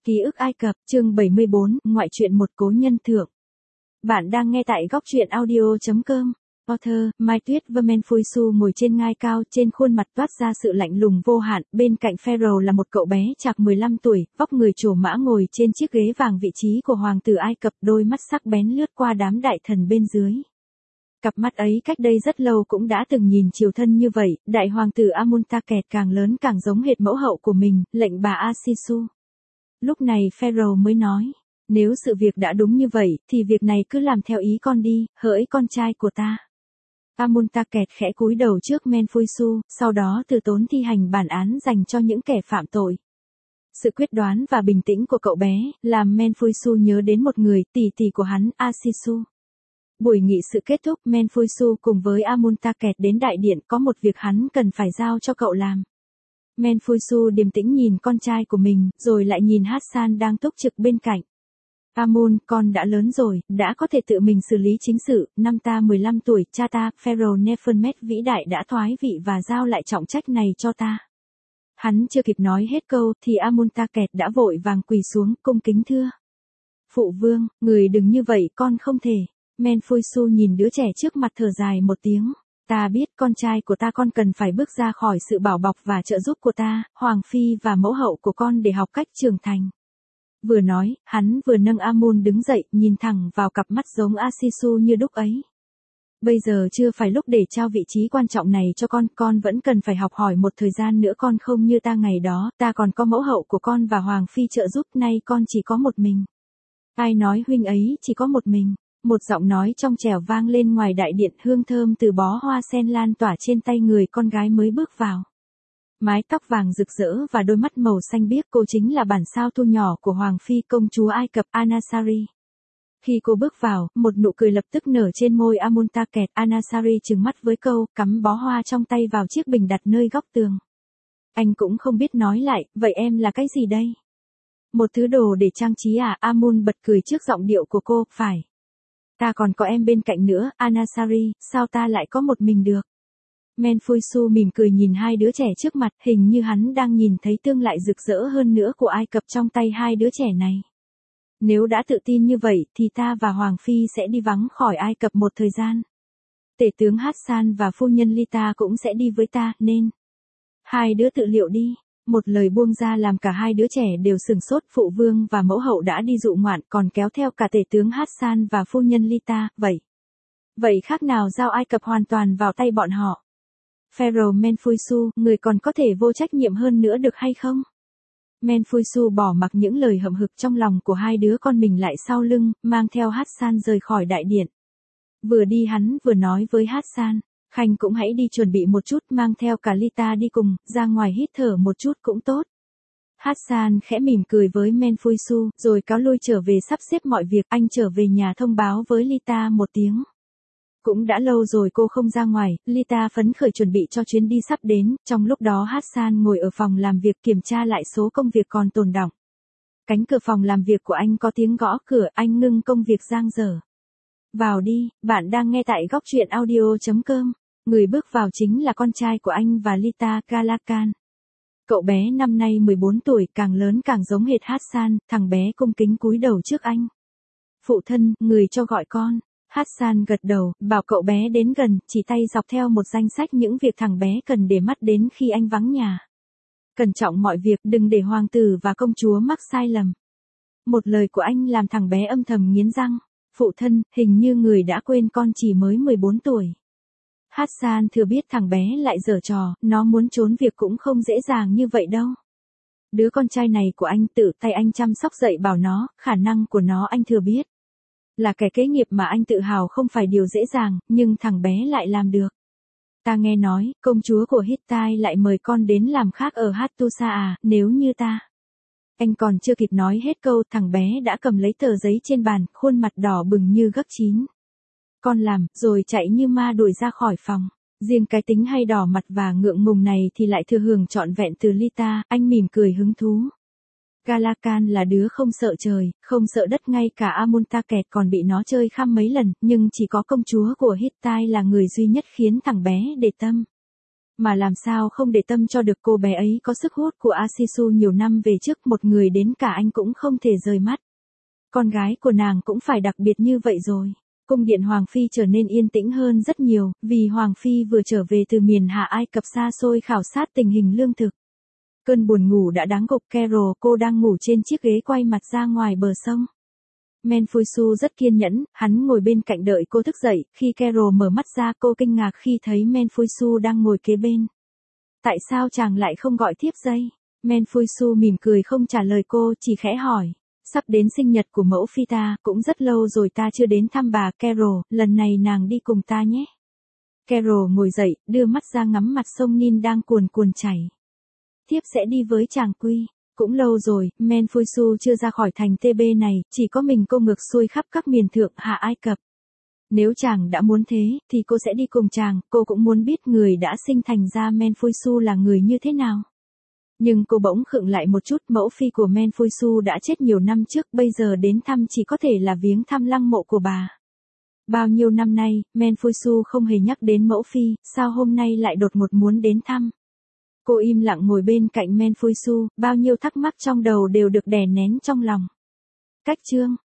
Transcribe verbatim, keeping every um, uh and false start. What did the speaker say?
Ký ức Ai Cập, chương bảy mươi bốn, ngoại truyện một cố nhân thượng. Bạn đang nghe tại góc truyện audio chấm com. Author, Mai Tuyết Vermenfuisu ngồi trên ngai cao, trên khuôn mặt toát ra sự lạnh lùng vô hạn, bên cạnh Pharaoh là một cậu bé chạc mười lăm tuổi, vóc người trổ mã ngồi trên chiếc ghế vàng vị trí của hoàng tử Ai Cập, đôi mắt sắc bén lướt qua đám đại thần bên dưới. Cặp mắt ấy cách đây rất lâu cũng đã từng nhìn chiều thân như vậy, đại hoàng tử Amuntakhet càng lớn càng giống hệt mẫu hậu của mình, lệnh bà Asisu. Lúc này Pharaoh mới nói, nếu sự việc đã đúng như vậy, thì việc này cứ làm theo ý con đi, hỡi con trai của ta. Amuntakhet khẽ cúi đầu trước Menfuisu, sau đó từ tốn thi hành bản án dành cho những kẻ phạm tội. Sự quyết đoán và bình tĩnh của cậu bé, làm Menfuisu nhớ đến một người, tỷ tỷ của hắn, Asisu. Buổi nghị sự kết thúc, Menfuisu cùng với Amuntakhet đến đại điện, có một việc hắn cần phải giao cho cậu làm. Menfuisu điềm tĩnh nhìn con trai của mình, rồi lại nhìn Hassan đang túc trực bên cạnh. Amun, con đã lớn rồi, đã có thể tự mình xử lý chính sự, năm ta mười lăm tuổi, cha ta, Pharaoh Nefertmet vĩ đại đã thoái vị và giao lại trọng trách này cho ta. Hắn chưa kịp nói hết câu, thì Amuntakhet đã vội vàng quỳ xuống, cung kính thưa. Phụ vương, người đừng như vậy, con không thể. Menfuisu nhìn đứa trẻ trước mặt thở dài một tiếng. Ta biết con trai của ta, con cần phải bước ra khỏi sự bảo bọc và trợ giúp của ta, hoàng phi và mẫu hậu của con để học cách trưởng thành. Vừa nói, hắn vừa nâng Amun đứng dậy, nhìn thẳng vào cặp mắt giống Asisu như đúc ấy. Bây giờ chưa phải lúc để trao vị trí quan trọng này cho con, con vẫn cần phải học hỏi một thời gian nữa, con không như ta ngày đó, ta còn có mẫu hậu của con và hoàng phi trợ giúp, nay con chỉ có một mình. Ai nói huynh ấy chỉ có một mình? Một giọng nói trong trẻo vang lên ngoài đại điện, hương thơm từ bó hoa sen lan tỏa trên tay người con gái mới bước vào. Mái tóc vàng rực rỡ và đôi mắt màu xanh biếc, cô chính là bản sao thu nhỏ của hoàng phi công chúa Ai Cập Anasari. Khi cô bước vào, một nụ cười lập tức nở trên môi Amuntakhet. Anasari trừng mắt với câu, cắm bó hoa trong tay vào chiếc bình đặt nơi góc tường. Anh cũng không biết nói lại, vậy em là cái gì đây? Một thứ đồ để trang trí à? Amun bật cười trước giọng điệu của cô, phải. Ta còn có em bên cạnh nữa, Anasari, sao ta lại có một mình được? Menfuisu mỉm cười nhìn hai đứa trẻ trước mặt, hình như hắn đang nhìn thấy tương lai rực rỡ hơn nữa của Ai Cập trong tay hai đứa trẻ này. Nếu đã tự tin như vậy, thì ta và Hoàng Phi sẽ đi vắng khỏi Ai Cập một thời gian. Tể tướng Hassan và phu nhân Lita cũng sẽ đi với ta, nên hai đứa tự liệu đi. Một lời buông ra làm cả hai đứa trẻ đều sừng sốt, phụ vương và mẫu hậu đã đi dụ ngoạn, còn kéo theo cả tể tướng Hassan và phu nhân Lita, vậy. Vậy khác nào giao Ai Cập hoàn toàn vào tay bọn họ? Pharaoh Menfuisu, người còn có thể vô trách nhiệm hơn nữa được hay không? Menfuisu bỏ mặc những lời hậm hực trong lòng của hai đứa con mình lại sau lưng, mang theo Hassan rời khỏi đại điện. Vừa đi hắn vừa nói với Hassan, Khanh cũng hãy đi chuẩn bị một chút, mang theo cả Lita đi cùng, ra ngoài hít thở một chút cũng tốt. Hassan khẽ mỉm cười với Menfuisu, rồi cáo lui trở về sắp xếp mọi việc. Anh trở về nhà thông báo với Lita một tiếng. Cũng đã lâu rồi cô không ra ngoài, Lita phấn khởi chuẩn bị cho chuyến đi sắp đến, trong lúc đó Hassan ngồi ở phòng làm việc kiểm tra lại số công việc còn tồn đọng. Cánh cửa phòng làm việc của anh có tiếng gõ cửa, anh ngưng công việc dang dở. Vào đi, bạn đang nghe tại góc truyện audio chấm com. Người bước vào chính là con trai của anh và Lita, Galakan. Cậu bé năm nay mười bốn tuổi, càng lớn càng giống hệt Hassan, thằng bé cung kính cúi đầu trước anh. Phụ thân, người cho gọi con. Hassan gật đầu, bảo cậu bé đến gần, chỉ tay dọc theo một danh sách những việc thằng bé cần để mắt đến khi anh vắng nhà. Cẩn trọng mọi việc, đừng để hoàng tử và công chúa mắc sai lầm. Một lời của anh làm thằng bé âm thầm nghiến răng. Phụ thân, hình như người đã quên con chỉ mới mười bốn tuổi. Hassan thừa biết thằng bé lại giở trò, nó muốn trốn việc cũng không dễ dàng như vậy đâu. Đứa con trai này của anh, tự tay anh chăm sóc dạy bảo nó, khả năng của nó anh thừa biết. Là kẻ kế nghiệp mà anh tự hào không phải điều dễ dàng, nhưng thằng bé lại làm được. Ta nghe nói, công chúa của Hittite lại mời con đến làm khác ở Hattusa à, nếu như ta. Anh còn chưa kịp nói hết câu, thằng bé đã cầm lấy tờ giấy trên bàn, khuôn mặt đỏ bừng như gấp chín. Con làm, rồi chạy như ma đuổi ra khỏi phòng. Riêng cái tính hay đỏ mặt và ngượng ngùng này thì lại thừa hưởng trọn vẹn từ Lita, anh mỉm cười hứng thú. Galakan là đứa không sợ trời, không sợ đất, ngay cả Amuntakhet còn bị nó chơi khăm mấy lần, nhưng chỉ có công chúa của Hittite là người duy nhất khiến thằng bé để tâm. Mà làm sao không để tâm cho được cô bé ấy có sức hút của Asisu nhiều năm về trước, một người đến cả anh cũng không thể rời mắt. Con gái của nàng cũng phải đặc biệt như vậy rồi. Cung điện Hoàng Phi trở nên yên tĩnh hơn rất nhiều, vì Hoàng Phi vừa trở về từ miền Hạ Ai Cập xa xôi khảo sát tình hình lương thực. Cơn buồn ngủ đã đáng gục Carol, cô đang ngủ trên chiếc ghế quay mặt ra ngoài bờ sông. Menfuisu rất kiên nhẫn, hắn ngồi bên cạnh đợi cô thức dậy, khi Carol mở mắt ra cô kinh ngạc khi thấy Menfuisu đang ngồi kế bên. Tại sao chàng lại không gọi thiếp dây? Menfuisu mỉm cười không trả lời cô, chỉ khẽ hỏi. Sắp đến sinh nhật của mẫu phi ta, cũng rất lâu rồi ta chưa đến thăm bà, Carol, lần này nàng đi cùng ta nhé. Carol ngồi dậy, đưa mắt ra ngắm mặt sông Nin đang cuồn cuồn chảy. Thiếp sẽ đi với chàng Quy. Cũng lâu rồi, Menfuisu chưa ra khỏi thành tê bê này, chỉ có mình cô ngược xuôi khắp các miền thượng Hạ Ai Cập. Nếu chàng đã muốn thế, thì cô sẽ đi cùng chàng, cô cũng muốn biết người đã sinh thành ra Menfuisu là người như thế nào. Nhưng cô bỗng khựng lại một chút, mẫu phi của Menfuisu đã chết nhiều năm trước, bây giờ đến thăm chỉ có thể là viếng thăm lăng mộ của bà. Bao nhiêu năm nay, Menfuisu không hề nhắc đến mẫu phi, sao hôm nay lại đột ngột muốn đến thăm. Cô im lặng ngồi bên cạnh Menfuisu, bao nhiêu thắc mắc trong đầu đều được đè nén trong lòng. Cách chương